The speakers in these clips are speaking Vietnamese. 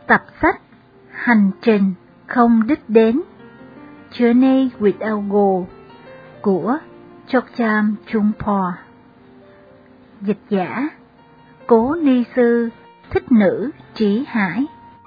Tập sách Hành trình không đích đến, Journey Without Goal của Chogyam Trungpa. Dịch giả Cố Ni Sư Thích Nữ Trí Hải.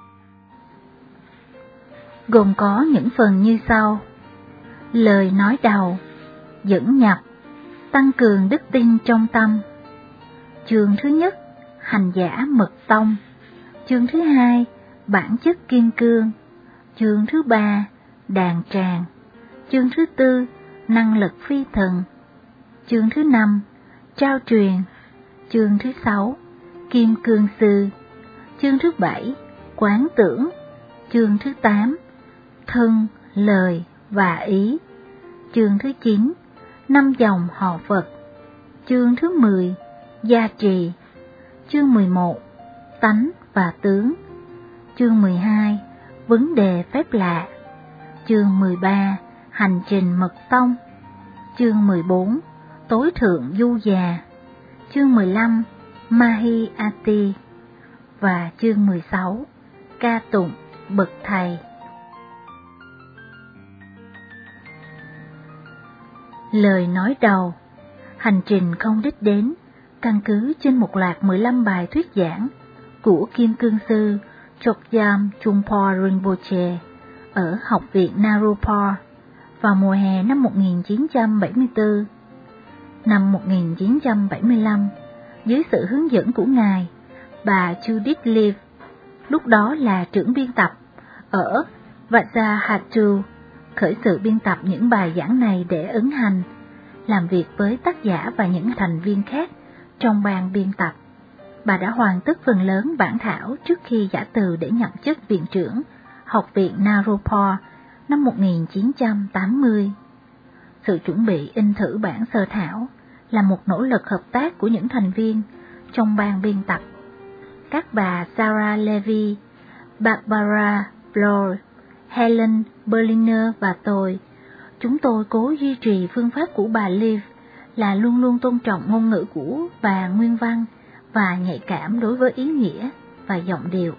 Gồm có những phần như sau: lời nói đầu, dẫn nhập, tăng cường đức tin trong tâm. Chương thứ nhất, hành giả mật tông. Chương thứ hai, bản chất kim cương. Chương thứ ba, đàn tràng. Chương thứ tư, năng lực phi thần. Chương thứ năm, trao truyền. Chương thứ sáu, kim cương sư. Chương thứ bảy, quán tưởng. Chương thứ tám, thân, lời và ý. Chương thứ 9, 5 dòng họ Phật. Chương thứ 10, gia trì. Chương 11, tánh và tướng. Chương 12, vấn đề phép lạ. Chương 13, hành trình mật tông. Chương 14, tối thượng du già. Chương 15, Mahi Ati. Và chương 16, ca tụng bậc thầy. Lời nói đầu, hành trình không đích đến, căn cứ trên một loạt 15 bài thuyết giảng của Kim Cương Sư Chogyam Trungpa Rinpoche ở Học viện Naropa vào mùa hè năm 1974. Năm 1975, dưới sự hướng dẫn của Ngài, bà Judith Leaf, lúc đó là trưởng biên tập ở Vajrahattu, khởi sự biên tập những bài giảng này để ấn hành, làm việc với tác giả và những thành viên khác trong ban biên tập. Bà đã hoàn tất phần lớn bản thảo trước khi giã từ để nhận chức viện trưởng Học viện Naropa năm 1980. Sự chuẩn bị in thử bản sơ thảo là một nỗ lực hợp tác của những thành viên trong ban biên tập. Các bà Sarah Levy, Barbara Bloor, Helen Berliner và tôi, chúng tôi cố duy trì phương pháp của bà Leaf là luôn luôn tôn trọng ngôn ngữ của và nguyên văn và nhạy cảm đối với ý nghĩa và giọng điệu.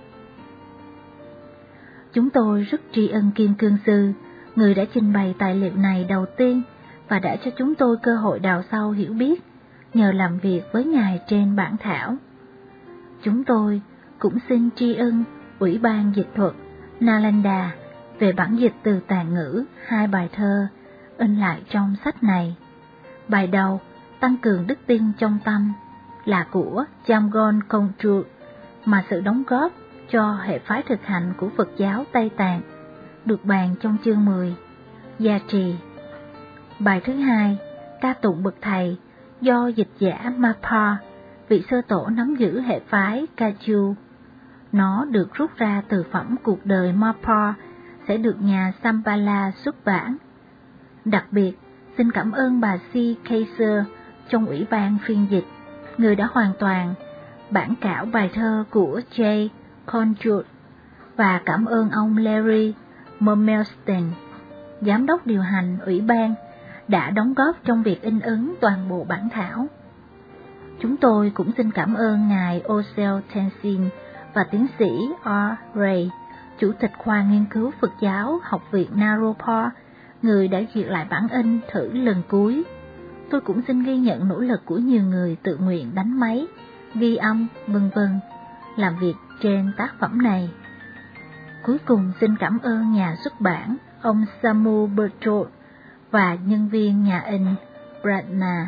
Chúng tôi rất tri ân Kim Cương Sư, người đã trình bày tài liệu này đầu tiên và đã cho chúng tôi cơ hội đào sâu hiểu biết nhờ làm việc với Ngài trên bản thảo. Chúng tôi cũng xin tri ân Ủy ban Dịch thuật Nalanda về bản dịch từ Tàn ngữ 2 bài thơ in lại trong sách này. Bài đầu, tăng cường đức tin trong tâm, là của Jamgon Kongtrul, mà sự đóng góp cho hệ phái thực hành của Phật giáo Tây Tạng được bàn trong chương 10, gia trì. Bài thứ hai, ca tụng bậc thầy, do dịch giả Mapa, vị sơ tổ nắm giữ hệ phái Kagyu. Nó được rút ra từ phẩm Cuộc đời Mapa, sẽ được nhà Sampala xuất bản. Đặc biệt, xin cảm ơn bà C. Kaiser trong Ủy ban phiên dịch, người đã hoàn toàn bản cảo bài thơ của J. Conjure, và cảm ơn ông Larry Mermelstein, giám đốc điều hành Ủy ban, đã đóng góp trong việc in ấn toàn bộ bản thảo. Chúng tôi cũng xin cảm ơn Ngài Osel Tenzin và tiến sĩ R. Ray, Chủ tịch khoa nghiên cứu Phật giáo Học viện Naropa, người đã duyệt lại bản in thử lần cuối. Tôi cũng xin ghi nhận nỗ lực của nhiều người tự nguyện đánh máy, ghi âm, v.v. làm việc trên tác phẩm này. Cuối cùng xin cảm ơn nhà xuất bản ông Samu Bertrand và nhân viên nhà in Pratna.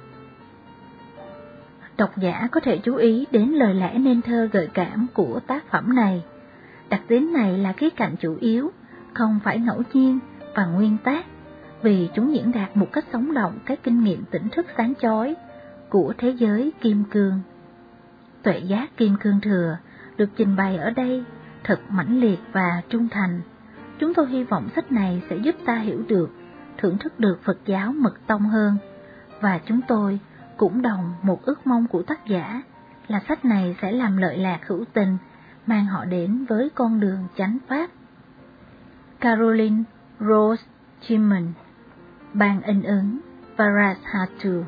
Độc giả có thể chú ý đến lời lẽ nên thơ gợi cảm của tác phẩm này. Đặc tính này là khía cạnh chủ yếu, không phải ngẫu nhiên và nguyên tác, vì chúng diễn đạt một cách sống động các kinh nghiệm tỉnh thức sáng chói của thế giới kim cương. Tuệ giác kim cương thừa được trình bày ở đây thật mãnh liệt và trung thành. Chúng tôi hy vọng sách này sẽ giúp ta hiểu được, thưởng thức được Phật giáo mật tông hơn, và chúng tôi cũng đồng một ước mong của tác giả là sách này sẽ làm lợi lạc hữu tình, mang họ đến với con đường chánh pháp. Caroline Rose Chimman, ban in ấn Vajrahattu.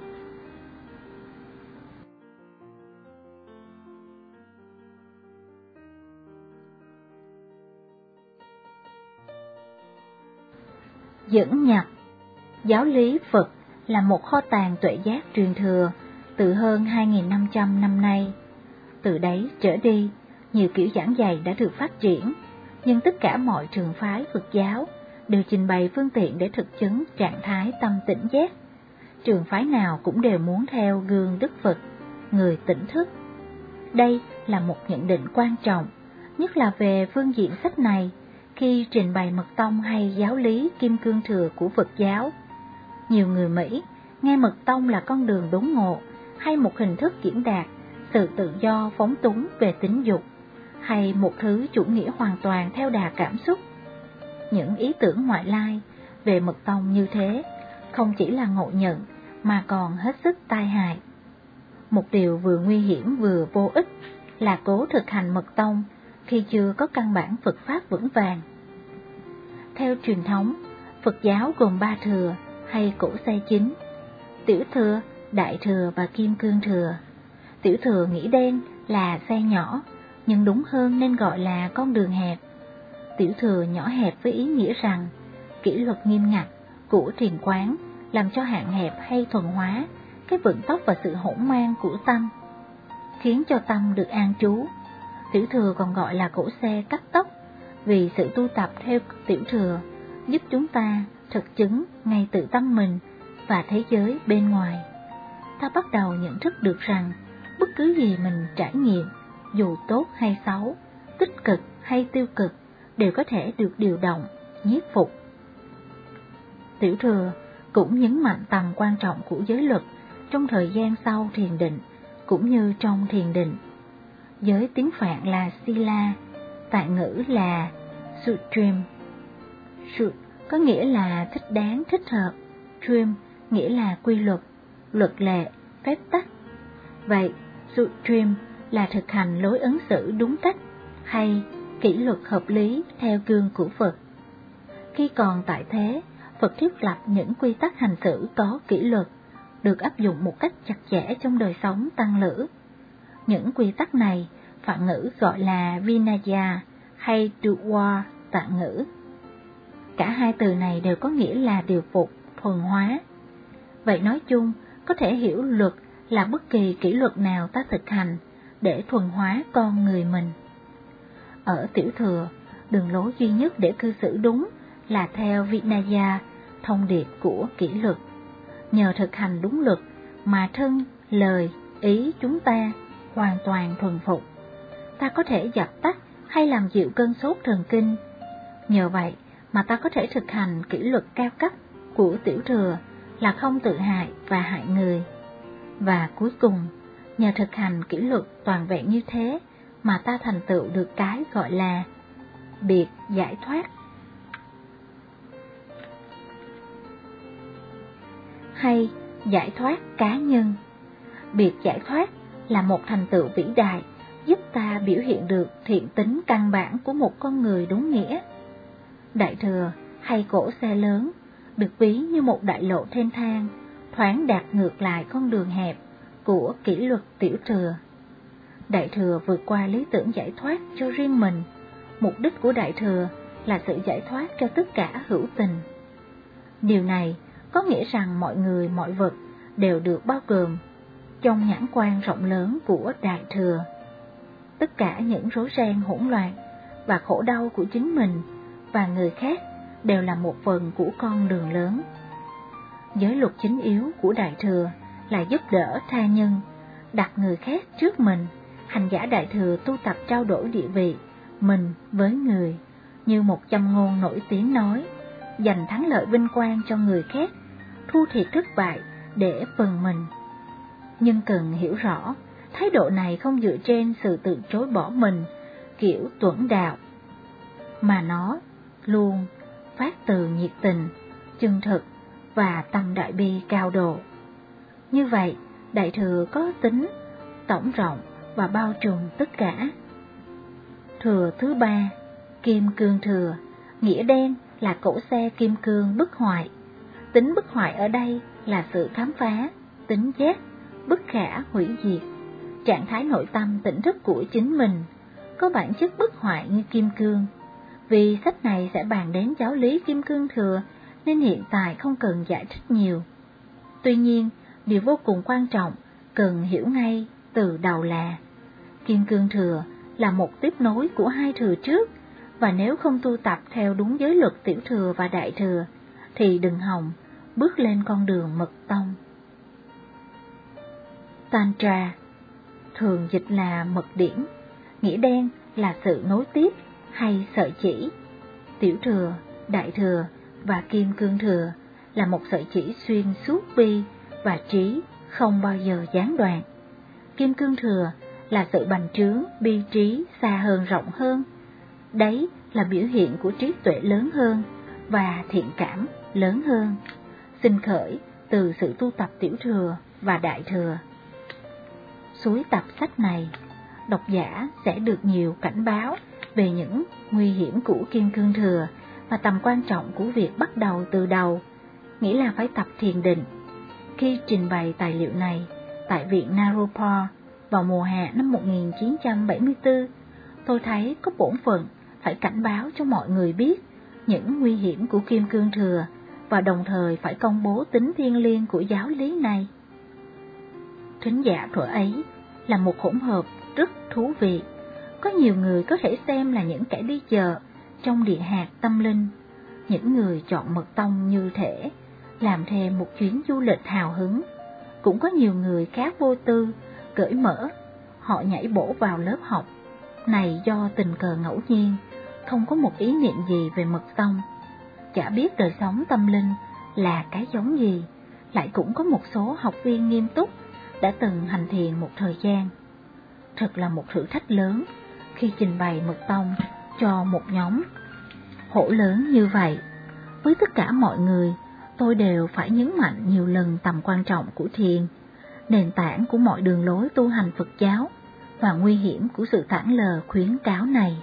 Dẫn nhập. Giáo lý Phật là một kho tàng tuệ giác truyền thừa từ hơn 2.500 năm nay. Từ đấy trở đi, nhiều kiểu giảng dạy đã được phát triển, nhưng tất cả mọi trường phái Phật giáo đều trình bày phương tiện để thực chứng trạng thái tâm tỉnh giác. Trường phái nào cũng đều muốn theo gương Đức Phật, người tỉnh thức. Đây là một nhận định quan trọng, nhất là về phương diện sách này, khi trình bày mật tông hay giáo lý Kim Cương Thừa của Phật giáo. Nhiều người Mỹ nghe mật tông là con đường đốn ngộ, hay một hình thức diễn đạt sự tự do phóng túng về tính dục, hay một thứ chủ nghĩa hoàn toàn theo đà cảm xúc. Những ý tưởng ngoại lai về mật tông như thế không chỉ là ngộ nhận mà còn hết sức tai hại. Một điều vừa nguy hiểm vừa vô ích là cố thực hành mật tông khi chưa có căn bản Phật Pháp vững vàng. Theo truyền thống, Phật giáo gồm 3 thừa hay cỗ xe chính: Tiểu thừa, Đại thừa và Kim Cương thừa. Tiểu thừa nghĩa đen là xe nhỏ, nhưng đúng hơn nên gọi là con đường hẹp. Tiểu thừa nhỏ hẹp với ý nghĩa rằng kỷ luật nghiêm ngặt của thiền quán làm cho hạn hẹp hay thuần hóa cái vận tốc và sự hỗn mang của tâm, khiến cho tâm được an trú. Tiểu thừa còn gọi là cỗ xe cắt tóc, vì sự tu tập theo tiểu thừa giúp chúng ta thực chứng ngay tự tâm mình và thế giới bên ngoài. Ta bắt đầu nhận thức được rằng bất cứ gì mình trải nghiệm, dù tốt hay xấu, tích cực hay tiêu cực, đều có thể được điều động, nhiếp phục. Tiểu thừa cũng nhấn mạnh tầm quan trọng của giới luật trong thời gian sau thiền định, cũng như trong thiền định. Giới tiếng Phạn là Sila, tại ngữ là Sutrim. Sut có nghĩa là thích đáng, thích hợp. Trim nghĩa là quy luật, luật lệ, phép tắc. Vậy, Sutrim là thực hành lối ứng xử đúng cách, hay kỷ luật hợp lý theo gương của Phật. Khi còn tại thế, Phật thiết lập những quy tắc hành xử có kỷ luật, được áp dụng một cách chặt chẽ trong đời sống tăng lữ. Những quy tắc này Phạn ngữ gọi là Vinaya hay Duwa Tạng ngữ. Cả hai từ này đều có nghĩa là điều phục, thuần hóa. Vậy nói chung, có thể hiểu luật là bất kỳ kỷ luật nào ta thực hành để thuần hóa con người mình. Ở tiểu thừa, đường lối duy nhất để cư xử đúng là theo Vinaya, thông điệp của kỷ luật. Nhờ thực hành đúng luật mà thân, lời, ý chúng ta hoàn toàn thuần phục. Ta có thể dập tắt hay làm dịu cơn sốt thần kinh. Nhờ vậy mà ta có thể thực hành kỷ luật cao cấp của tiểu thừa là không tự hại và hại người. Và cuối cùng, nhờ thực hành kỷ luật toàn vẹn như thế mà ta thành tựu được cái gọi là biệt giải thoát. Hay giải thoát cá nhân. Biệt giải thoát là một thành tựu vĩ đại, giúp ta biểu hiện được thiện tính căn bản của một con người đúng nghĩa. Đại thừa hay cỗ xe lớn được ví như một đại lộ thênh thang, thoáng đạp ngược lại con đường hẹp của kỷ luật tiểu thừa. Đại thừa vượt qua lý tưởng giải thoát cho riêng mình. Mục đích của đại thừa là sự giải thoát cho tất cả hữu tình. Điều này có nghĩa rằng mọi người, mọi vật đều được bao gồm trong nhãn quan rộng lớn của đại thừa. Tất cả những rối ren hỗn loạn và khổ đau của chính mình và người khác đều là một phần của con đường lớn. Giới luật chính yếu của đại thừa là giúp đỡ tha nhân, đặt người khác trước mình. Hành giả đại thừa tu tập trao đổi địa vị mình với người, như một châm ngôn nổi tiếng nói: giành thắng lợi vinh quang cho người khác, thu thiệt thất bại để phần mình. Nhưng cần hiểu rõ, thái độ này không dựa trên sự từ chối bỏ mình kiểu tuẫn đạo, mà nó luôn phát từ nhiệt tình, chân thực và tâm đại bi cao độ. Như vậy, đại thừa có tính tổng rộng và bao trùm tất cả. Thừa thứ ba, Kim Cương thừa, nghĩa đen là cỗ xe kim cương bất hoại. Tính bất hoại ở đây là sự khám phá, tính giác, bất khả hủy diệt. Trạng thái nội tâm tỉnh thức của chính mình có bản chất bất hoại như kim cương. Vì sách này sẽ bàn đến giáo lý Kim Cương thừa nên hiện tại không cần giải thích nhiều. Tuy nhiên, điều vô cùng quan trọng cần hiểu ngay từ đầu là Kim Cương Thừa là một tiếp nối của hai thừa trước, và nếu không tu tập theo đúng giới luật Tiểu Thừa và Đại Thừa thì đừng hòng bước lên con đường mật tông. Tantra thường dịch là mật điển, nghĩa đen là sự nối tiếp hay sợi chỉ. Tiểu Thừa, Đại Thừa và Kim Cương Thừa là một sợi chỉ xuyên suốt bi và trí, không bao giờ gián đoạn. Kim Cương Thừa là sự bành trướng bi trí xa hơn rộng hơn. Đấy là biểu hiện của trí tuệ lớn hơn và thiện cảm lớn hơn, sinh khởi từ sự tu tập Tiểu Thừa và Đại Thừa. Suối tập sách này, độc giả sẽ được nhiều cảnh báo về những nguy hiểm của Kim Cương Thừa và tầm quan trọng của việc bắt đầu từ đầu, nghĩa là phải tập thiền định. Khi trình bày tài liệu này tại Viện Naropa vào mùa hè năm 1974, tôi thấy có bổn phận phải cảnh báo cho mọi người biết những nguy hiểm của Kim Cương Thừa và đồng thời phải công bố tính thiêng liêng của giáo lý này. Thính giả thuở ấy là một hỗn hợp rất thú vị. Có nhiều người có thể xem là những kẻ đi chợ trong địa hạt tâm linh, những người chọn mật tông như thể làm thêm một chuyến du lịch hào hứng. Cũng có nhiều người khá vô tư, cởi mở, họ nhảy bổ vào lớp học này do tình cờ ngẫu nhiên, không có một ý niệm gì về mật tông, chả biết đời sống tâm linh là cái giống gì. Lại cũng có một số học viên nghiêm túc đã từng hành thiền một thời gian. Thật là một thử thách lớn khi trình bày mật tông cho một nhóm hổ lớn như vậy. Với tất cả mọi người, tôi đều phải nhấn mạnh nhiều lần tầm quan trọng của thiền, nền tảng của mọi đường lối tu hành Phật giáo và nguy hiểm của sự thản lờ khuyến cáo này.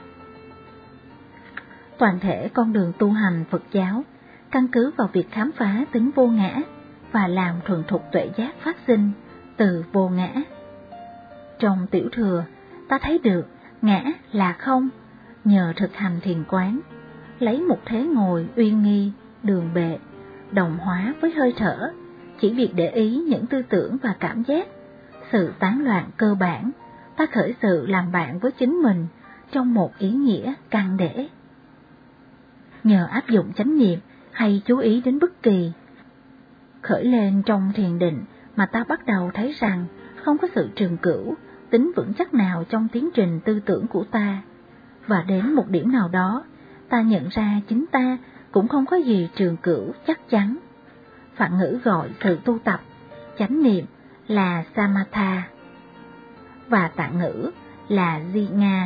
Toàn thể con đường tu hành Phật giáo căn cứ vào việc khám phá tính vô ngã và làm thuần thục tuệ giác phát sinh từ vô ngã. Trong Tiểu Thừa, ta thấy được ngã là không nhờ thực hành thiền quán, lấy một thế ngồi uy nghi, đường bệ, đồng hóa với hơi thở, chỉ việc để ý những tư tưởng và cảm giác, sự tán loạn cơ bản, ta khởi sự làm bạn với chính mình trong một ý nghĩa căn để. Nhờ áp dụng chánh niệm hay chú ý đến bất kỳ khởi lên trong thiền định mà ta bắt đầu thấy rằng không có sự trường cửu, tính vững chắc nào trong tiến trình tư tưởng của ta, và đến một điểm nào đó, ta nhận ra chính ta cũng không có gì trường cửu chắc chắn. Phạn ngữ gọi sự tu tập chánh niệm là samatha và tạng ngữ là jhana.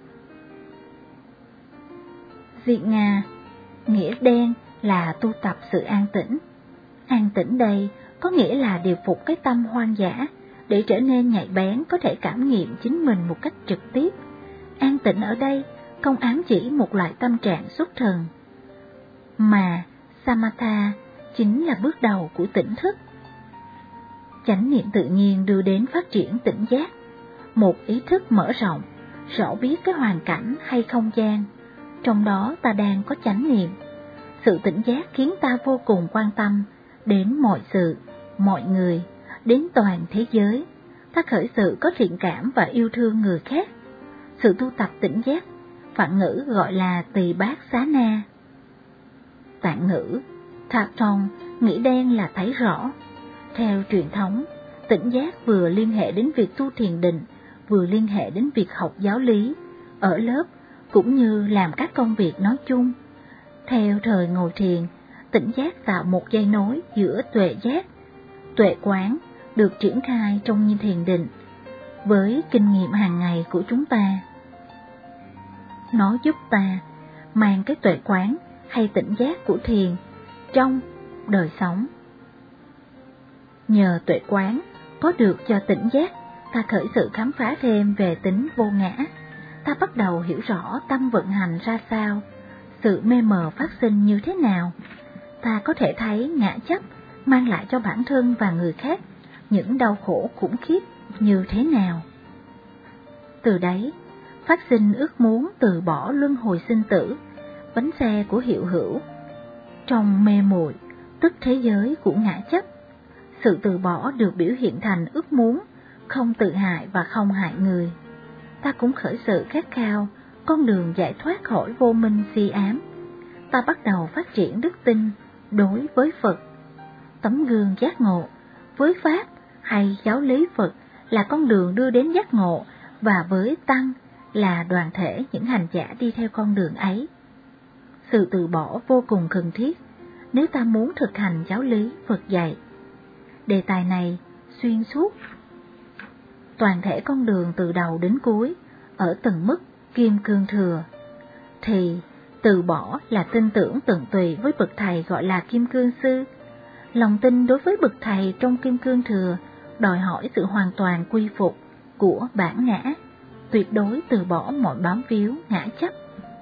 Jhana nghĩa đen là tu tập sự an tĩnh. An tĩnh đây có nghĩa là điều phục cái tâm hoang dã để trở nên nhạy bén, có thể cảm nghiệm chính mình một cách trực tiếp. An tĩnh ở đây không ám chỉ một loại tâm trạng xuất thần, mà samatha chính là bước đầu của tỉnh thức. Chánh niệm tự nhiên đưa đến phát triển tỉnh giác, một ý thức mở rộng, rõ biết cái hoàn cảnh hay không gian, trong đó ta đang có chánh niệm. Sự tỉnh giác khiến ta vô cùng quan tâm đến mọi sự, mọi người, đến toàn thế giới. Ta khởi sự có thiện cảm và yêu thương người khác. Sự tu tập tỉnh giác, phạn ngữ gọi là tỳ bát xá na. Tạng ngữ Thatong nghĩa đen là thấy rõ. Theo truyền thống, tỉnh giác vừa liên hệ đến việc tu thiền định, vừa liên hệ đến việc học giáo lý ở lớp, cũng như làm các công việc nói chung. Theo thời ngồi thiền, tỉnh giác tạo một dây nối giữa tuệ giác, tuệ quán được triển khai trong thiền định với kinh nghiệm hàng ngày của chúng ta. Nó giúp ta mang cái tuệ quán hay tỉnh giác của thiền trong đời sống. Nhờ tuệ quán có được cho tỉnh giác, ta khởi sự khám phá thêm về tính vô ngã. Ta bắt đầu hiểu rõ tâm vận hành ra sao, sự mê mờ phát sinh như thế nào. Ta có thể thấy ngã chấp mang lại cho bản thân và người khác những đau khổ khủng khiếp như thế nào. Từ đấy, phát sinh ước muốn từ bỏ luân hồi sinh tử, bánh xe của hiện hữu. Trong mê muội, tức thế giới của ngã chấp, sự từ bỏ được biểu hiện thành ước muốn, không tự hại và không hại người. Ta cũng khởi sự khát khao, con đường giải thoát khỏi vô minh si ám. Ta bắt đầu phát triển đức tin đối với Phật. Tấm gương giác ngộ với Pháp hay giáo lý Phật là con đường đưa đến giác ngộ, và với Tăng là đoàn thể những hành giả đi theo con đường ấy. Sự từ bỏ vô cùng cần thiết nếu ta muốn thực hành giáo lý Phật dạy. Đề tài này xuyên suốt toàn thể con đường từ đầu đến cuối ở từng mức kim cương thừa, thì từ bỏ là tin tưởng tận tụy với bậc thầy gọi là kim cương sư. Lòng tin đối với bậc thầy trong kim cương thừa đòi hỏi sự hoàn toàn quy phục của bản ngã, tuyệt đối từ bỏ mọi bám víu ngã chấp.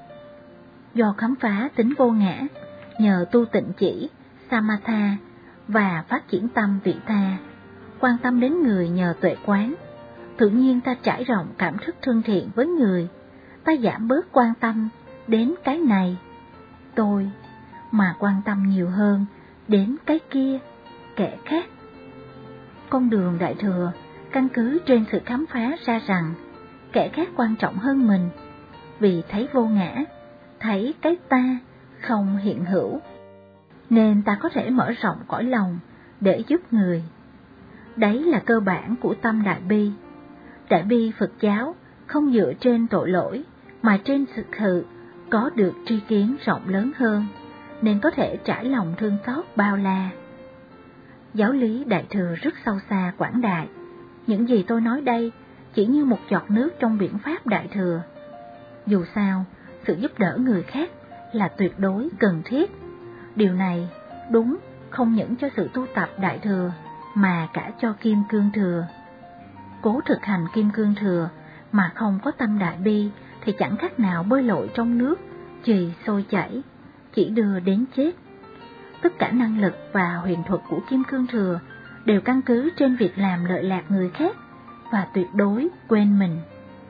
Do khám phá tính vô ngã, nhờ tu tịnh chỉ, samatha và phát triển tâm vị tha, quan tâm đến người nhờ tuệ quán, tự nhiên ta trải rộng cảm thức thân thiện với người. Ta giảm bớt quan tâm đến cái này, tôi, mà quan tâm nhiều hơn đến cái kia, kẻ khác. Con đường Đại Thừa căn cứ trên sự khám phá ra rằng kẻ khác quan trọng hơn mình, vì thấy vô ngã, thấy cái ta không hiện hữu, nên ta có thể mở rộng cõi lòng để giúp người. Đấy là cơ bản của tâm Đại Bi. Đại Bi Phật giáo không dựa trên tội lỗi, mà trên sự có được tri kiến rộng lớn hơn, nên có thể trải lòng thương xót bao la. Giáo lý Đại Thừa rất sâu xa quảng đại. Những gì tôi nói đây chỉ như một giọt nước trong biển Pháp Đại Thừa. Dù sao, sự giúp đỡ người khác là tuyệt đối cần thiết. Điều này đúng không những cho sự tu tập Đại Thừa, mà cả cho Kim Cương Thừa. Cố thực hành Kim Cương Thừa mà không có tâm Đại Bi thì chẳng khác nào bơi lội trong nước chì sôi chảy, chỉ đưa đến chết. Tất cả năng lực và huyền thuật của Kim Cương Thừa đều căn cứ trên việc làm lợi lạc người khác và tuyệt đối quên mình.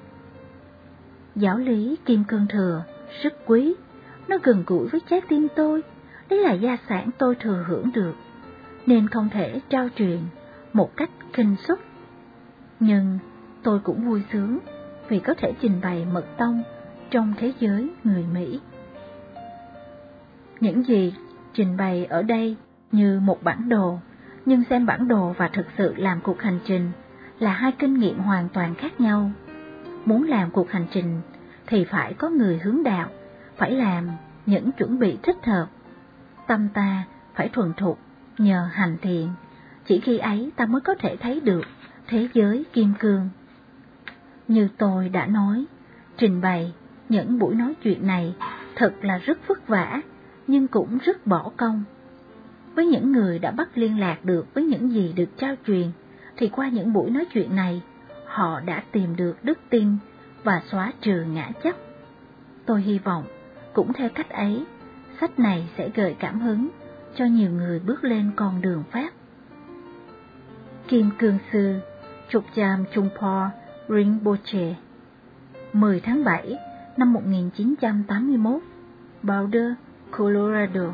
Giáo lý Kim Cương Thừa rất quý, nó gần gũi với trái tim tôi, đấy là gia sản tôi thừa hưởng được, nên không thể trao truyền một cách khinh suất. Nhưng tôi cũng vui sướng vì có thể trình bày mật tông trong thế giới người Mỹ. Những gì trình bày ở đây như một bản đồ, nhưng xem bản đồ và thực sự làm cuộc hành trình là hai kinh nghiệm hoàn toàn khác nhau. Muốn làm cuộc hành trình thì phải có người hướng đạo, phải làm những chuẩn bị thích hợp. Tâm ta phải thuần thục nhờ hành thiện, chỉ khi ấy ta mới có thể thấy được thế giới kim cương. Như tôi đã nói, trình bày những buổi nói chuyện này thật là rất vất vả, nhưng cũng rất bỏ công. Với những người đã bắt liên lạc được với những gì được trao truyền, thì qua những buổi nói chuyện này, họ đã tìm được đức tin và xóa trừ ngã chấp. Tôi hy vọng, cũng theo cách ấy, sách này sẽ gợi cảm hứng cho nhiều người bước lên con đường Pháp. Kim Cương Sư Chokcham Chungpo Rinpoche, 10 tháng 7 năm 1981, Boulder, Colorado.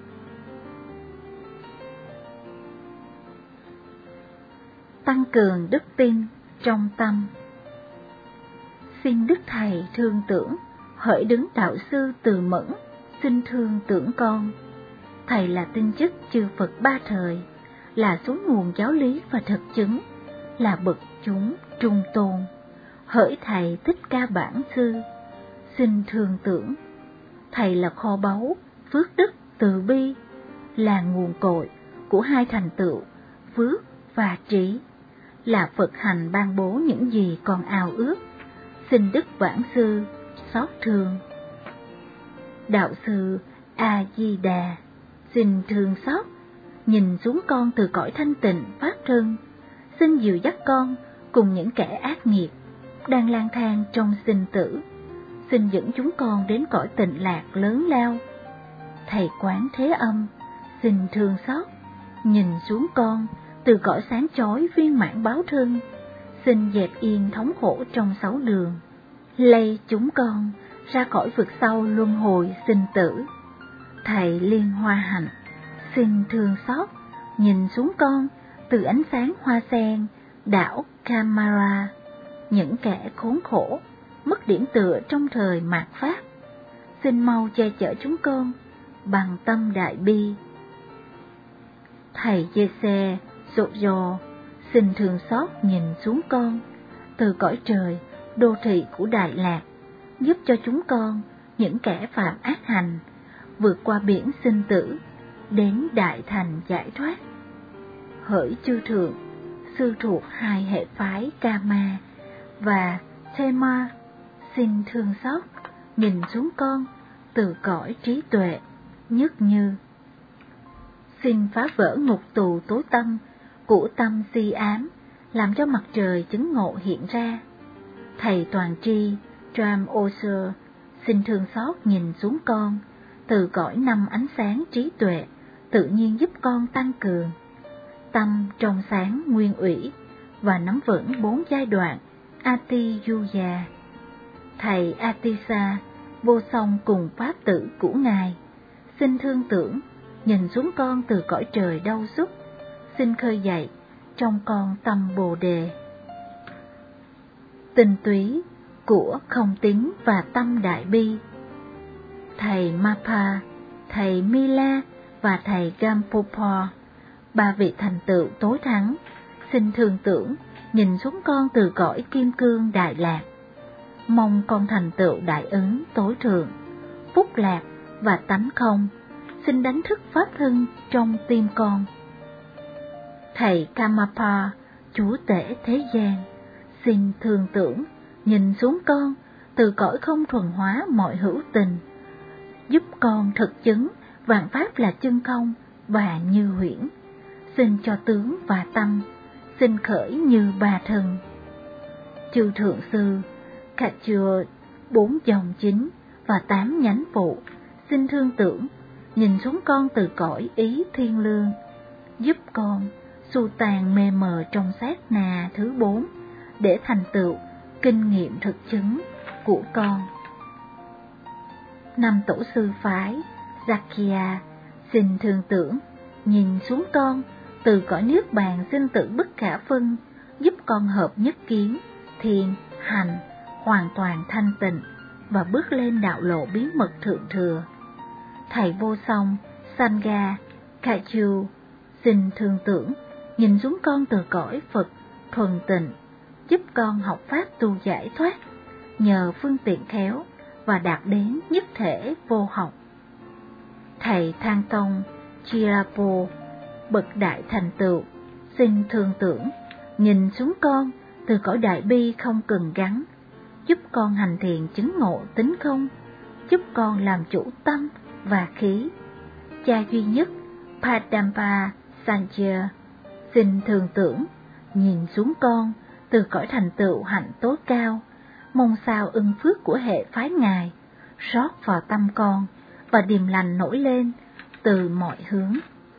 Tăng cường đức tin trong tâm. Xin Đức Thầy thương tưởng, hỡi đứng đạo sư từ mẫn, xin thương tưởng con. Thầy là tinh chức chư Phật ba thời, là số nguồn giáo lý và thực chứng, là bậc chúng trung tôn. Hỡi Thầy Thích Ca Bản Sư, xin thương tưởng. Thầy là kho báu, phước đức từ bi, là nguồn cội của hai thành tựu, phước và trí, là Phật hành ban bố những gì còn ao ước. Xin Đức Vãng Sư xót thương. Đạo sư A-di-đà, xin thương xót, nhìn xuống con từ cõi thanh tịnh phát thân, xin dìu dắt con cùng những kẻ ác nghiệp đang lang thang trong sinh tử, xin dẫn chúng con đến cõi tịnh lạc lớn lao. Thầy Quán Thế Âm, xin thương xót, nhìn xuống con từ cõi sáng chói viên mãn báo thân, xin dẹp yên thống khổ trong 6 đường, lây chúng con ra khỏi vực sâu luân hồi sinh tử. Thầy Liên Hoa Hạnh xin thương xót nhìn xuống con từ ánh sáng hoa sen đảo Kamara, những kẻ khốn khổ mất điểm tựa trong thời mạt Pháp. Xin mau che chở chúng con bằng tâm đại bi. Thầy Giê-xê Giô xin thương xót nhìn xuống con từ cõi trời đô thị của Đại Lạc, giúp cho chúng con, những kẻ phạm ác hành, vượt qua biển sinh tử đến đại thành giải thoát. Hỡi chư thượng, sư thuộc hai hệ phái Kama và Thema, xin thương xót nhìn xuống con từ cõi trí tuệ nhất như. Xin phá vỡ ngục tù tối tăm của tâm si ám, làm cho mặt trời chứng ngộ hiện ra. Thầy toàn tri Tram Oser xin thương xót nhìn xuống con từ cõi năm ánh sáng trí tuệ, tự nhiên giúp con tăng cường tâm trong sáng nguyên ủy và nắm vững 4 giai đoạn Ati Yuya. Thầy Atisa vô song cùng pháp tử của Ngài xin thương tưởng nhìn xuống con từ cõi trời đau xúc, xin khơi dậy trong con tâm Bồ đề. Tinh túy của không tín và tâm đại bi. Thầy Mapa, thầy Mila và thầy Gampopo, 3 vị thành tựu tối thắng, xin thương tưởng nhìn xuống con từ cõi kim cương Đại Lạc, mong con thành tựu đại ứng tối thượng, phúc lạc và tánh không, xin đánh thức pháp thân trong tim con. Thầy Kamapa, chúa tể thế gian, xin thương tưởng nhìn xuống con từ cõi không thuần hóa mọi hữu tình, giúp con thực chứng vạn pháp là chân không và như huyễn, xin cho tướng và tâm xin khởi như ba thân. Chư thượng sư Kachur 4 dòng chính và 8 nhánh phụ xin thương tưởng nhìn xuống con từ cõi ý thiên lương, giúp con xua tan mê mờ trong sát na thứ 4 để thành tựu kinh nghiệm thực chứng của con. 5 tổ sư phái Zakya xin thương tưởng nhìn xuống con từ cõi nước bàn sinh tử bất khả phân, giúp con hợp nhất kiến, thiền, hành, hoàn toàn thanh tịnh và bước lên đạo lộ bí mật thượng thừa. Thầy vô song Sangha Kachu xin thương tưởng nhìn xuống con từ cõi Phật thuần tịnh, giúp con học pháp tu giải thoát nhờ phương tiện khéo và đạt đến nhất thể vô học. Thầy Thang Tông Chirapo, bậc đại thành tựu, xin thương tưởng nhìn xuống con từ cõi đại bi không cần gắn, giúp con hành thiền chứng ngộ tính không, giúp con làm chủ tâm và khí. Cha duy nhất Padampa Sanjaya xin thương tưởng nhìn xuống con từ cõi thành tựu hạnh tối cao, mong sao ưng phước của hệ phái Ngài rót vào tâm con và điềm lành nổi lên từ mọi hướng.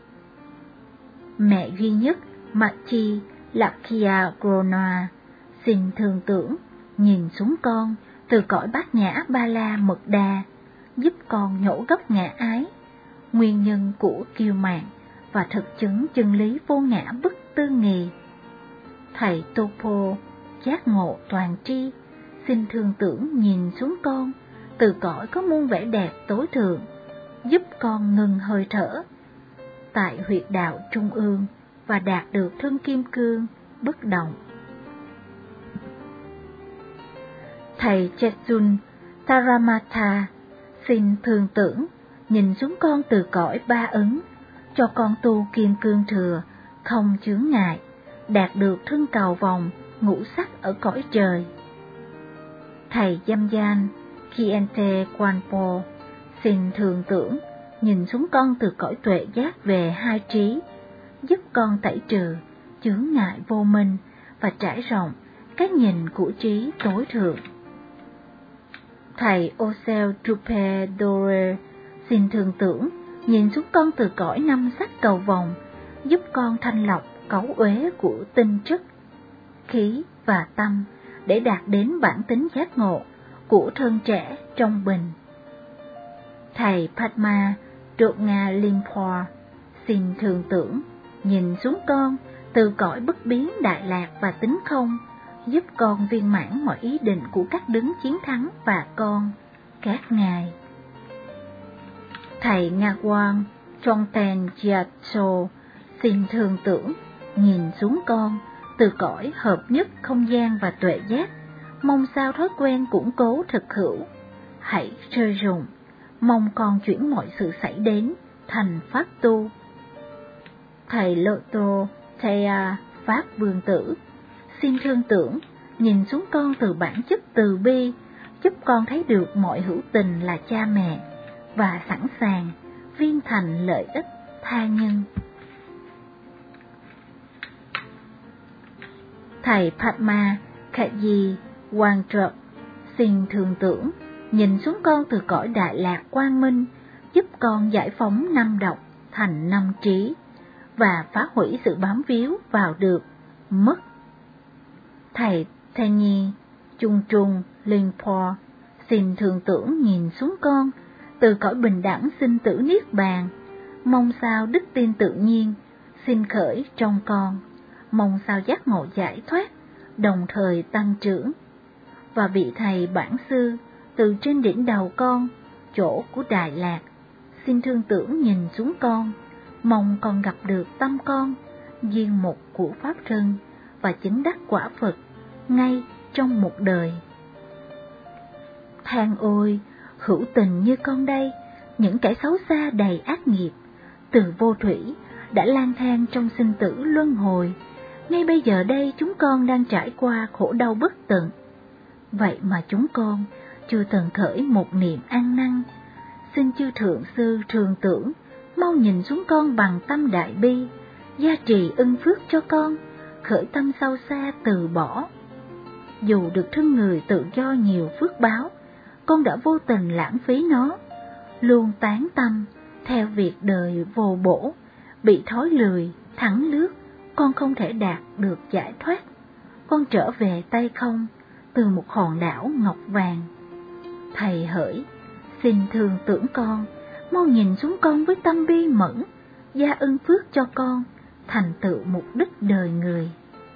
Mẹ duy nhất Machi Lakya Grona xin thương tưởng nhìn xuống con từ cõi bát nhã ba la mật đa, giúp con nhổ gốc ngã ái, nguyên nhân của kiêu mạn và thực chứng chân lý vô ngã bất tư nghì. Thầy Topo giác ngộ toàn tri xin thương tưởng nhìn xuống con từ cõi có muôn vẻ đẹp tối thượng, giúp con ngừng hơi thở tại huyệt đạo trung ương và đạt được thân kim cương bất động. Thầy Chetsun Taramata xin thương tưởng nhìn xuống con từ cõi ba ấn, cho con tu kim cương thừa không chướng ngại, đạt được thân cầu vòng ngũ sắc ở cõi trời. Thầy Jamjan Kiente Kwanpo xin thương tưởng nhìn xuống con từ cõi tuệ giác về hai trí, giúp con tẩy trừ chướng ngại vô minh và trải rộng cái nhìn của trí tối thượng. Thầy Osel Trupe Dore xin thương tưởng nhìn xuống con từ cõi năm sắc cầu vòng, giúp con thanh lọc cấu uế của tinh chất, khí và tâm để đạt đến bản tính giác ngộ của thân trẻ trong bình. Thầy Padma Trột Nga Limpor, xin thường tưởng, nhìn xuống con, từ cõi bất biến đại lạc và tính không, giúp con viên mãn mọi ý định của các đấng chiến thắng và con, các ngài. Thầy Nga Quang Chongten Gyatso, xin thường tưởng, nhìn xuống con, từ cõi hợp nhất không gian và tuệ giác, mong sao thói quen củng cố thực hữu, hãy rơi rụng, mong con chuyển mọi sự xảy đến thành pháp tu. Thầy Lotto Thea Pháp Vương Tử, xin thương tưởng, nhìn xuống con từ bản chất từ bi, giúp con thấy được mọi hữu tình là cha mẹ và sẵn sàng viên thành lợi ích tha nhân. Thầy Padma Kaji Hoàng Trợ, xin thường tưởng, nhìn xuống con từ cõi đại lạc quang minh, giúp con giải phóng năm độc thành năm trí và phá hủy sự bám víu vào được, mất. Thầy Thenyi Chung Trung Lingpo, xin thường tưởng, nhìn xuống con từ cõi bình đẳng sinh tử niết bàn, mong sao đức tin tự nhiên xin khởi trong con, mong sao giác ngộ giải thoát đồng thời tăng trưởng. Và vị thầy bản sư từ trên đỉnh đầu con, chỗ của Đại Lạc, xin thương tưởng nhìn xuống con, mong con gặp được tâm con, duyên mục của Pháp Thân và chứng đắc quả Phật ngay trong một đời. Than ôi, hữu tình như con đây, những kẻ xấu xa đầy ác nghiệp, từ vô thủy đã lang thang trong sinh tử luân hồi, ngay bây giờ đây chúng con đang trải qua khổ đau bất tận. Vậy mà chúng con chưa từng khởi một niệm an năn, xin chư thượng sư thường tưởng, mau nhìn xuống con bằng tâm đại bi, gia trì ân phước cho con, khởi tâm sâu xa từ bỏ. Dù được thân người tự do nhiều phước báo, con đã vô tình lãng phí nó, luôn tán tâm theo việc đời vô bổ, bị thói lười, thẳng lướt, con không thể đạt được giải thoát. Con trở về tay không, từ một hòn đảo ngọc vàng. Thầy hỡi, xin thương tưởng con, mau nhìn xuống con với tâm bi mẫn, gia ân phước cho con, thành tựu mục đích đời người.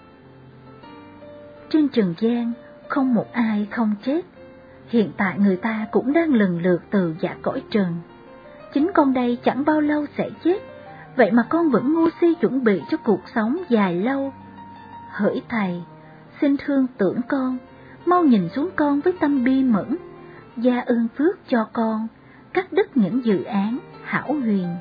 Trên trần gian, không một ai không chết. Hiện tại người ta cũng đang lần lượt từ giả cõi trần. Chính con đây chẳng bao lâu sẽ chết, vậy mà con vẫn ngu si chuẩn bị cho cuộc sống dài lâu. Hỡi thầy, xin thương tưởng con, mau nhìn xuống con với tâm bi mẫn, gia ân phước cho con, cắt đứt những dự án hão huyền.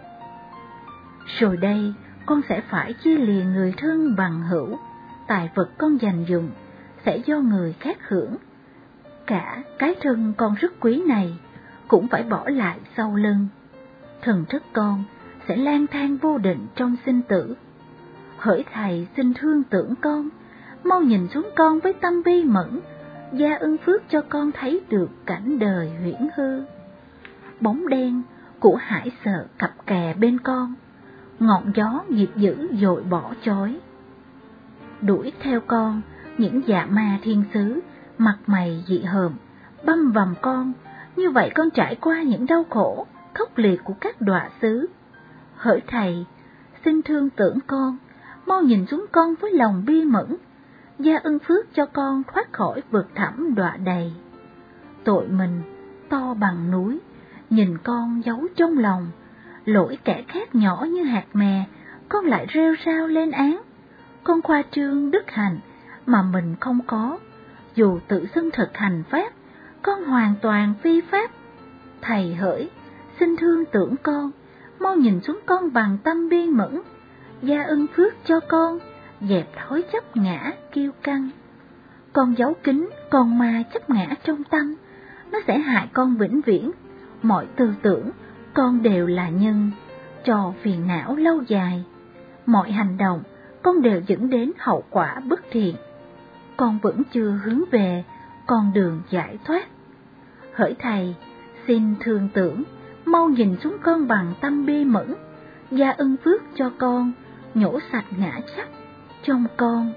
Rồi đây, con sẽ phải chia lìa người thân bằng hữu, tài vật con dành dụm sẽ do người khác hưởng. Cả cái thân con rất quý này cũng phải bỏ lại sau lưng. Thần thức con sẽ lang thang vô định trong sinh tử. Hỡi thầy, xin thương tưởng con, mau nhìn xuống con với tâm bi mẫn, gia ân phước cho con thấy được cảnh đời huyễn hư. Bóng đen của hải sợ cặp kè bên con, ngọn gió nghiệp dữ dội bỏ chói. Đuổi theo con những dạ ma thiên sứ, mặt mày dị hợm, băm vằm con, như vậy con trải qua những đau khổ, khốc liệt của các đọa xứ. Hỡi thầy, xin thương tưởng con, mau nhìn xuống con với lòng bi mẫn, gia ân phước cho con thoát khỏi vực thẳm đọa đầy. Tội mình to bằng núi, nhìn con giấu trong lòng, lỗi kẻ khác nhỏ như hạt mè, con lại rêu rao lên án. Con khoa trương đức hạnh mà mình không có, dù tự xưng thực hành pháp, con hoàn toàn phi pháp. Thầy hỡi, xin thương tưởng con, mau nhìn xuống con bằng tâm bi mẫn, gia ân phước cho con, dẹp thói chấp ngã kiêu căng. Con giấu kín con ma chấp ngã trong tâm, nó sẽ hại con vĩnh viễn. Mọi tư tưởng con đều là nhân cho phiền não lâu dài. Mọi hành động con đều dẫn đến hậu quả bất thiện. Con vẫn chưa hướng về con đường giải thoát. Hỡi thầy, xin thương tưởng, mau nhìn xuống con bằng tâm bi mẫn, gia ân phước cho con, nhổ sạch ngã chấp trong con.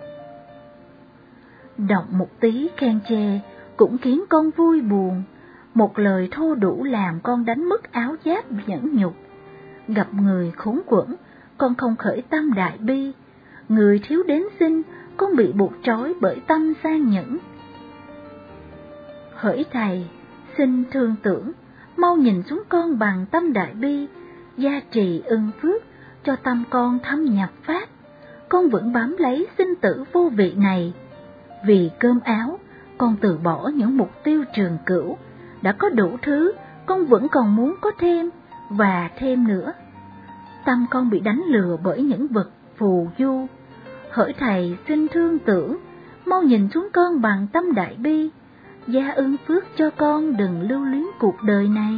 Động một tí khen chê cũng khiến con vui buồn, một lời thô đủ làm con đánh mất áo giáp nhẫn nhục. Gặp người khốn quẫn, con không khởi tâm đại bi. Người thiếu đến xin, con bị buộc trói bởi tâm sang nhẫn. Hỡi Thầy, xin thương tưởng, mau nhìn xuống con bằng tâm đại bi, gia trì ân phước cho tâm con thâm nhập Pháp. Con vẫn bám lấy sinh tử vô vị này. Vì cơm áo, con từ bỏ những mục tiêu trường cửu. Đã có đủ thứ, con vẫn còn muốn có thêm và thêm nữa. Tâm con bị đánh lừa bởi những vật phù du. Hỡi Thầy xin thương tưởng, mau nhìn xuống con bằng tâm đại bi, gia ân phước cho con đừng lưu luyến cuộc đời này.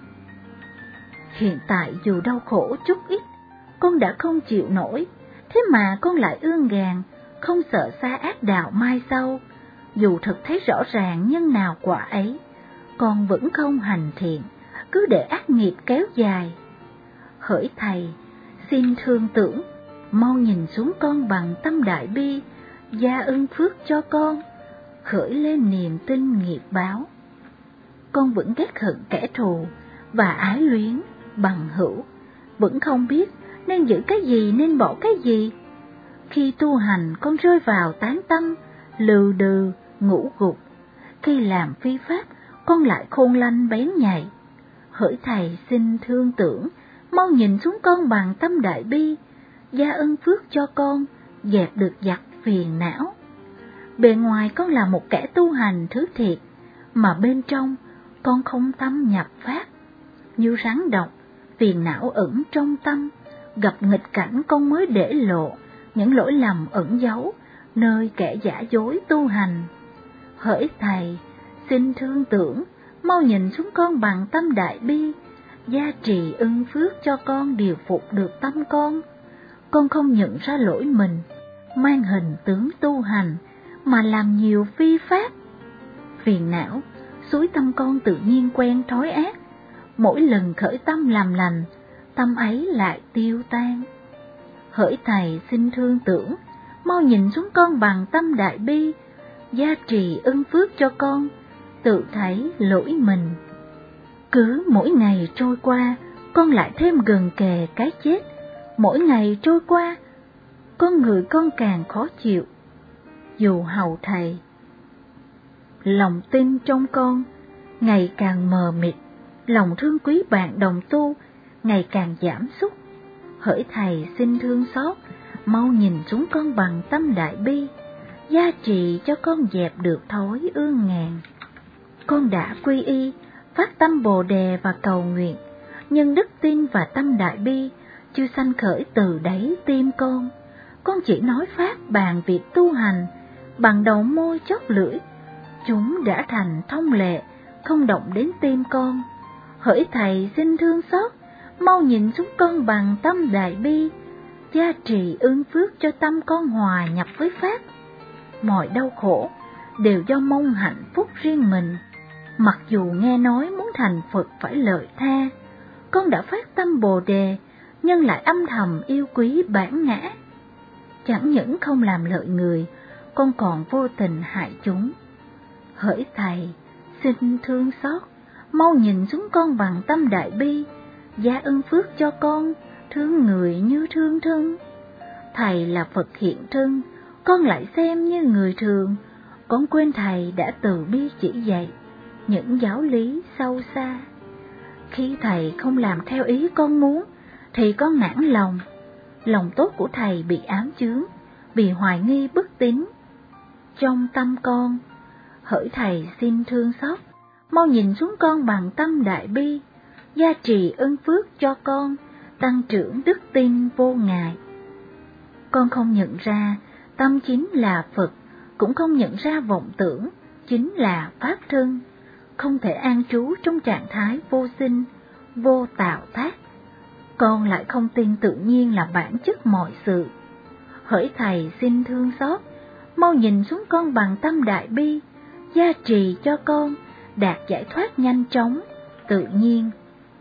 Hiện tại dù đau khổ chút ít, con đã không chịu nổi, thế mà con lại ương gàn, không sợ xa ác đạo mai sau. Dù thật thấy rõ ràng nhân nào quả ấy, con vẫn không hành thiện, cứ để ác nghiệp kéo dài. Hỡi Thầy, xin thương tưởng, mau nhìn xuống con bằng tâm đại bi, gia ân phước cho con, khởi lên niềm tin nghiệp báo. Con vẫn ghét hận kẻ thù và ái luyến bằng hữu, vẫn không biết nên giữ cái gì nên bỏ cái gì. Khi tu hành con rơi vào tán tâm, lừ đừ, ngủ gục. Khi làm phi pháp, con lại khôn lanh bén nhạy. Hỡi Thầy xin thương tưởng, mau nhìn xuống con bằng tâm đại bi, gia ân phước cho con, dẹp được giặc phiền não. Bề ngoài con là một kẻ tu hành thứ thiệt, mà bên trong con không tâm nhập Pháp. Như rắn độc, phiền não ẩn trong tâm, gặp nghịch cảnh con mới để lộ những lỗi lầm ẩn giấu nơi kẻ giả dối tu hành. Hỡi Thầy, xin thương tưởng, mau nhìn xuống con bằng tâm đại bi, gia trì ân phước cho con điều phục được tâm con. Con không nhận ra lỗi mình, mang hình tướng tu hành mà làm nhiều phi pháp. Phiền não xúi tâm con tự nhiên quen thói ác, mỗi lần khởi tâm làm lành, tâm ấy lại tiêu tan. Hỡi Thầy xin thương tưởng, mau nhìn xuống con bằng tâm đại bi, gia trì ân phước cho con, tự thấy lỗi mình. Cứ mỗi ngày trôi qua, con lại thêm gần kề cái chết. Mỗi ngày trôi qua, con người con càng khó chịu. Dù hầu Thầy, lòng tin trong con ngày càng mờ mịt, lòng thương quý bạn đồng tu ngày càng giảm sút. Hỡi Thầy xin thương xót, mau nhìn xuống con bằng tâm đại bi, gia trì cho con dẹp được thói ương ngàn. Con đã quy y, phát tâm Bồ Đề và cầu nguyện, nhưng đức tin và tâm đại bi chưa sanh khởi từ đáy tim con. Con chỉ nói pháp bàn việc tu hành, bằng đầu môi chóp lưỡi, chúng đã thành thông lệ, không động đến tim con. Hỡi Thầy xin thương xót, mau nhìn xuống con bằng tâm đại bi, gia trì ân phước cho tâm con hòa nhập với Pháp. Mọi đau khổ đều do mong hạnh phúc riêng mình. Mặc dù nghe nói muốn thành Phật phải lợi tha, con đã phát tâm Bồ Đề, nhưng lại âm thầm yêu quý bản ngã. Chẳng những không làm lợi người, con còn vô tình hại chúng. Hỡi Thầy, xin thương xót, mau nhìn xuống con bằng tâm đại bi, gia ân phước cho con, thương người như thương thân. Thầy là Phật hiện thân, con lại xem như người thường. Con quên Thầy đã từ bi chỉ dạy những giáo lý sâu xa. Khi Thầy không làm theo ý con muốn, thì con nản lòng. Lòng tốt của Thầy bị ám chướng vì hoài nghi bất tín trong tâm con. Hỡi Thầy xin thương xót, mau nhìn xuống con bằng tâm đại bi, gia trì ân phước cho con, tăng trưởng đức tin vô ngại. Con không nhận ra tâm chính là Phật, cũng không nhận ra vọng tưởng chính là pháp thân, không thể an trú trong trạng thái vô sinh, vô tạo tác. Con lại không tin tự nhiên là bản chất mọi sự. Hỡi Thầy xin thương xót, mau nhìn xuống con bằng tâm đại bi, gia trì cho con, đạt giải thoát nhanh chóng, tự nhiên.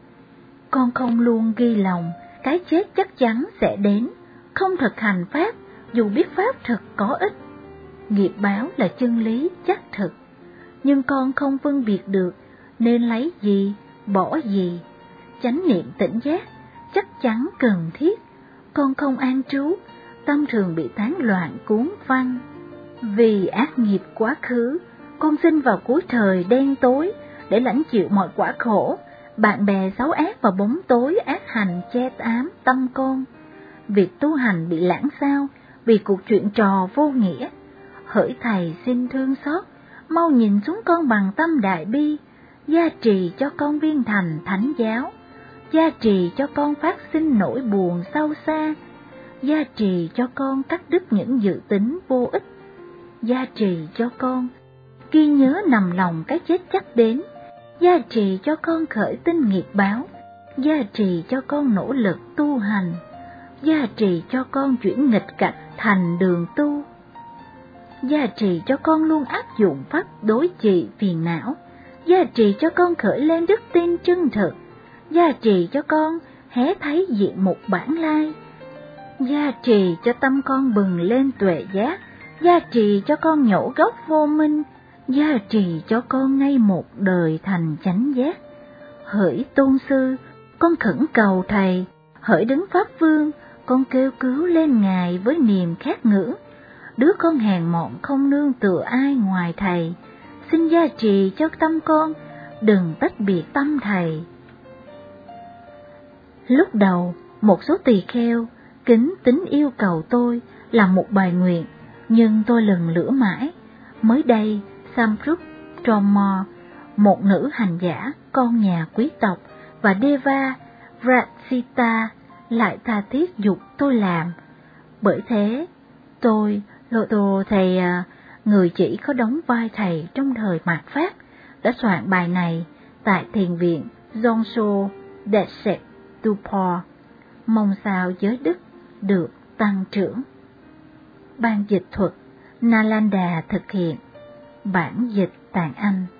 Con không luôn ghi lòng, cái chết chắc chắn sẽ đến, không thực hành Pháp, dù biết Pháp thật có ích. Nghiệp báo là chân lý chắc thực, nhưng con không phân biệt được nên lấy gì, bỏ gì. Chánh niệm tỉnh giác chắc chắn cần thiết. Con không an trú, tâm thường bị tán loạn cuốn phăng. Vì ác nghiệp quá khứ, con sinh vào cuối thời đen tối để lãnh chịu mọi quả khổ. Bạn bè xấu ác và bóng tối ác hành che ám tâm con. Việc tu hành bị lãng xao vì cuộc chuyện trò vô nghĩa. Hỡi thầy xin thương xót, mau nhìn xuống con bằng tâm đại bi, gia trì cho con viên thành thánh giáo, gia trì cho con phát sinh nỗi buồn sâu xa, gia trì cho con cắt đứt những dự tính vô ích, gia trì cho con ghi nhớ nằm lòng cái chết chắc đến, gia trì cho con khởi tinh nghiệp báo, gia trì cho con nỗ lực tu hành, gia trì cho con chuyển nghịch cảnh thành đường tu, gia trì cho con luôn áp dụng pháp đối trị phiền não, gia trì cho con khởi lên đức tin chân thực, gia trì cho con hé thấy diện mục bản lai, gia trì cho tâm con bừng lên tuệ giác, gia trì cho con nhổ gốc vô minh, gia trì cho con ngay một đời thành chánh giác. Hỡi tôn sư, con khẩn cầu thầy, hỡi đấng pháp vương, con kêu cứu lên ngài với niềm khát ngưỡng. Đứa con hèn mọn không nương tựa ai ngoài thầy, xin gia trì cho tâm con, đừng tách biệt tâm thầy. Lúc đầu, một số tỳ kheo kính tín yêu cầu tôi làm một bài nguyện, nhưng tôi lần lữa mãi. Mới đây, Sampruk Tromor, một nữ hành giả, con nhà quý tộc, và Deva Vratsita lại tha thiết dục tôi làm. Bởi thế, tôi thầy người chỉ có đóng vai thầy trong thời mạt Pháp đã soạn bài này tại thiền viện Zongsho Desek Tupor, mong sao giới đức được tăng trưởng. Ban dịch thuật Nalanda thực hiện. Bản dịch Tạng Anh.